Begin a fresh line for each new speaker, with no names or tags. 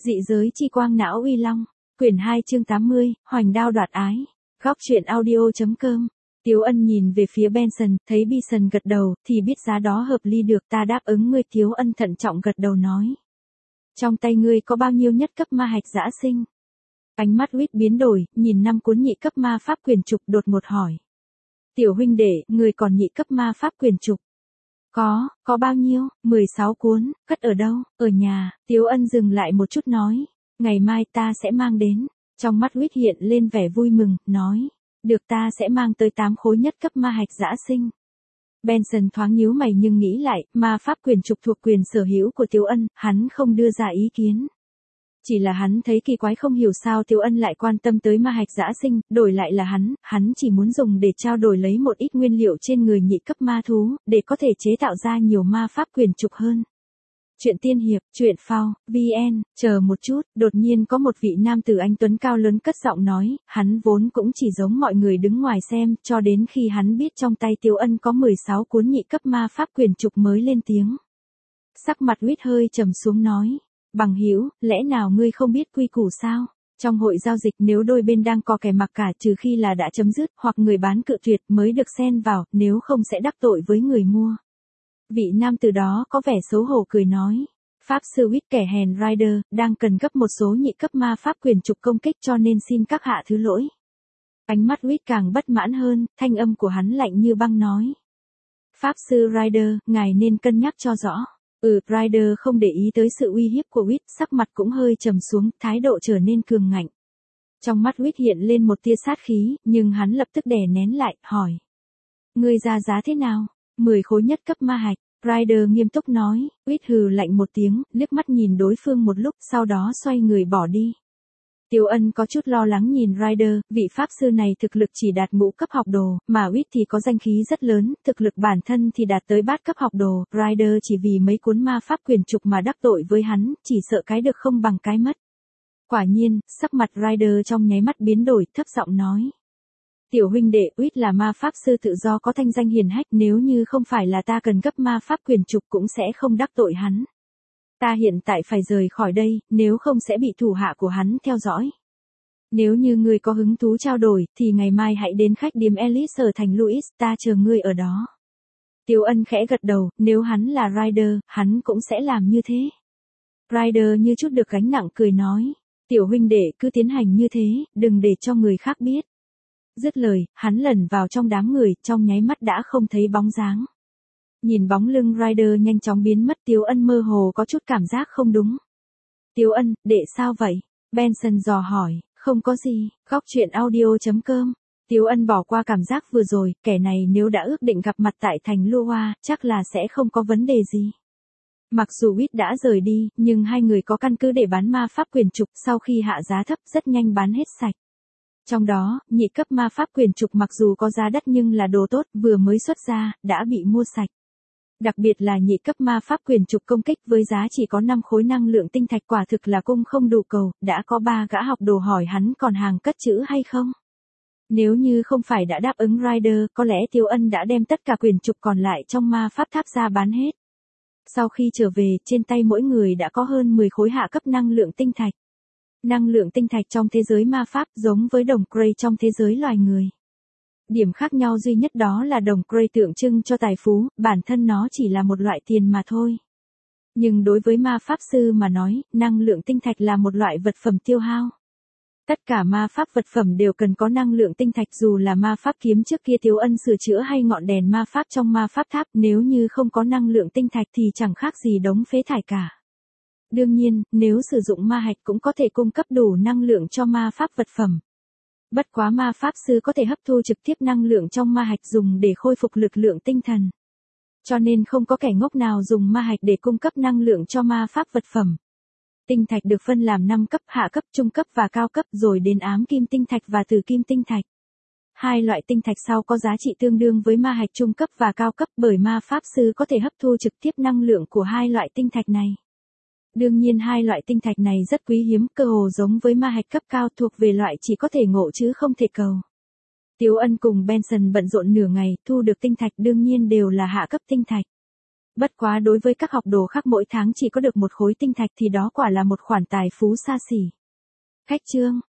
Dị giới chi quang não uy long. Quyển 2 chương 80, Hoành đao đoạt ái. Góc truyện audio.com. Tiếu Ân nhìn về phía Benson, thấy Bison gật đầu, thì biết giá đó hợp ly được, ta đáp ứng ngươi. Tiếu Ân thận trọng gật đầu nói. Trong tay ngươi có bao nhiêu nhất cấp ma hạch giã sinh? Ánh mắt Huyết biến đổi, nhìn 5 cuốn nhị cấp ma pháp quyền trục, đột ngột hỏi. Tiểu huynh đệ, ngươi còn nhị cấp ma pháp quyền trục? Có bao nhiêu? 16 cuốn, cất ở đâu? Ở nhà. Tiếu Ân dừng lại một chút nói. Ngày mai ta sẽ mang đến. Trong mắt Huyết hiện lên vẻ vui mừng, nói. Được, ta sẽ mang tới 8 khối nhất cấp ma hạch giã sinh. Benson thoáng nhíu mày nhưng nghĩ lại, ma pháp quyền trục thuộc quyền sở hữu của Tiếu Ân, hắn không đưa ra ý kiến. Chỉ là hắn thấy kỳ quái, không hiểu sao Tiếu Ân lại quan tâm tới ma hạch giã sinh, đổi lại là hắn chỉ muốn dùng để trao đổi lấy một ít nguyên liệu trên người nhị cấp ma thú, để có thể chế tạo ra nhiều ma pháp quyền trục hơn. Chuyện tiên hiệp, chuyện phao, VN, chờ một chút, đột nhiên có một vị nam tử anh tuấn cao lớn cất giọng nói, hắn vốn cũng chỉ giống mọi người đứng ngoài xem, cho đến khi hắn biết trong tay Tiếu Ân có 16 cuốn nhị cấp ma pháp quyền trục mới lên tiếng. Sắc mặt Huyết hơi trầm xuống nói. Bằng hữu, lẽ nào ngươi không biết quy củ sao? Trong hội giao dịch nếu đôi bên đang co kè mặc cả, trừ khi là đã chấm dứt hoặc người bán cự tuyệt mới được xen vào, nếu không sẽ đắc tội với người mua. Vị nam từ đó có vẻ xấu hổ cười nói. Pháp sư Huyết kẻ hèn Rider, đang cần gấp một số nhị cấp ma pháp quyền trục công kích, cho nên xin các hạ thứ lỗi. Ánh mắt Huyết càng bất mãn hơn, thanh âm của hắn lạnh như băng nói. Pháp sư Rider, ngài nên cân nhắc cho rõ. Rider không để ý tới sự uy hiếp của Huyết, sắc mặt cũng hơi trầm xuống, thái độ trở nên cường ngạnh. Trong mắt Huyết hiện lên một tia sát khí, nhưng hắn lập tức đè nén lại, hỏi. Ngươi ra giá thế nào? 10 khối nhất cấp ma hạch. Rider nghiêm túc nói. Huyết hừ lạnh một tiếng, liếc mắt nhìn đối phương một lúc, sau đó xoay người bỏ đi. Tiếu Ân có chút lo lắng nhìn Rider, vị pháp sư này thực lực chỉ đạt ngũ cấp học đồ, mà Huyết thì có danh khí rất lớn, thực lực bản thân thì đạt tới bát cấp học đồ, Rider chỉ vì mấy cuốn ma pháp quyền trục mà đắc tội với hắn, chỉ sợ cái được không bằng cái mất. Quả nhiên, sắc mặt Rider trong nháy mắt biến đổi, thấp giọng nói. Tiểu huynh đệ, Huyết là ma pháp sư tự do có thanh danh hiển hách, nếu như không phải là ta cần gấp ma pháp quyền trục cũng sẽ không đắc tội hắn. Ta hiện tại phải rời khỏi đây, nếu không sẽ bị thủ hạ của hắn theo dõi. Nếu như ngươi có hứng thú trao đổi, thì ngày mai hãy đến khách điếm Elise ở thành Louis, ta chờ ngươi ở đó. Tiếu Ân khẽ gật đầu, nếu hắn là Rider, hắn cũng sẽ làm như thế. Rider như chút được gánh nặng cười nói, tiểu huynh đệ cứ tiến hành như thế, đừng để cho người khác biết. Dứt lời, hắn lẩn vào trong đám người, trong nháy mắt đã không thấy bóng dáng. Nhìn bóng lưng Rider nhanh chóng biến mất, Tiếu Ân mơ hồ có chút cảm giác không đúng. Tiếu Ân, đệ sao vậy? Benson dò hỏi. Không có gì, góc truyện audio.com. Tiếu Ân bỏ qua cảm giác vừa rồi, kẻ này nếu đã ước định gặp mặt tại thành Lua, chắc là sẽ không có vấn đề gì. Mặc dù Huyết đã rời đi, nhưng hai người có căn cứ để bán ma pháp quyền trục, sau khi hạ giá thấp rất nhanh bán hết sạch. Trong đó, nhị cấp ma pháp quyền trục mặc dù có giá đắt nhưng là đồ tốt, vừa mới xuất ra, đã bị mua sạch. Đặc biệt là nhị cấp ma pháp quyền trục công kích với giá chỉ có 5 khối năng lượng tinh thạch, quả thực là cung không đủ cầu, đã có 3 gã học đồ hỏi hắn còn hàng cất trữ hay không. Nếu như không phải đã đáp ứng Rider, có lẽ Tiếu Ân đã đem tất cả quyền trục còn lại trong ma pháp tháp ra bán hết. Sau khi trở về, trên tay mỗi người đã có hơn 10 khối hạ cấp năng lượng tinh thạch. Năng lượng tinh thạch trong thế giới ma pháp giống với đồng Gray trong thế giới loài người. Điểm khác nhau duy nhất đó là đồng Gray tượng trưng cho tài phú, bản thân nó chỉ là một loại tiền mà thôi. Nhưng đối với ma pháp sư mà nói, năng lượng tinh thạch là một loại vật phẩm tiêu hao. Tất cả ma pháp vật phẩm đều cần có năng lượng tinh thạch, dù là ma pháp kiếm trước kia Tiếu Ân sửa chữa hay ngọn đèn ma pháp trong ma pháp tháp, nếu như không có năng lượng tinh thạch thì chẳng khác gì đống phế thải cả. Đương nhiên, nếu sử dụng ma hạch cũng có thể cung cấp đủ năng lượng cho ma pháp vật phẩm. Bất quá ma pháp sư có thể hấp thu trực tiếp năng lượng trong ma hạch dùng để khôi phục lực lượng tinh thần. Cho nên không có kẻ ngốc nào dùng ma hạch để cung cấp năng lượng cho ma pháp vật phẩm. Tinh thạch được phân làm 5 cấp, hạ cấp, trung cấp và cao cấp, rồi đến ám kim tinh thạch và tử kim tinh thạch. Hai loại tinh thạch sau có giá trị tương đương với ma hạch trung cấp và cao cấp, bởi ma pháp sư có thể hấp thu trực tiếp năng lượng của hai loại tinh thạch này. Đương nhiên hai loại tinh thạch này rất quý hiếm, cơ hồ giống với ma hạch cấp cao, thuộc về loại chỉ có thể ngộ chứ không thể cầu. Tiếu Ân cùng Benson bận rộn nửa ngày, thu được tinh thạch đương nhiên đều là hạ cấp tinh thạch. Bất quá đối với các học đồ khác mỗi tháng chỉ có được một khối tinh thạch thì đó quả là một khoản tài phú xa xỉ. Khách trương,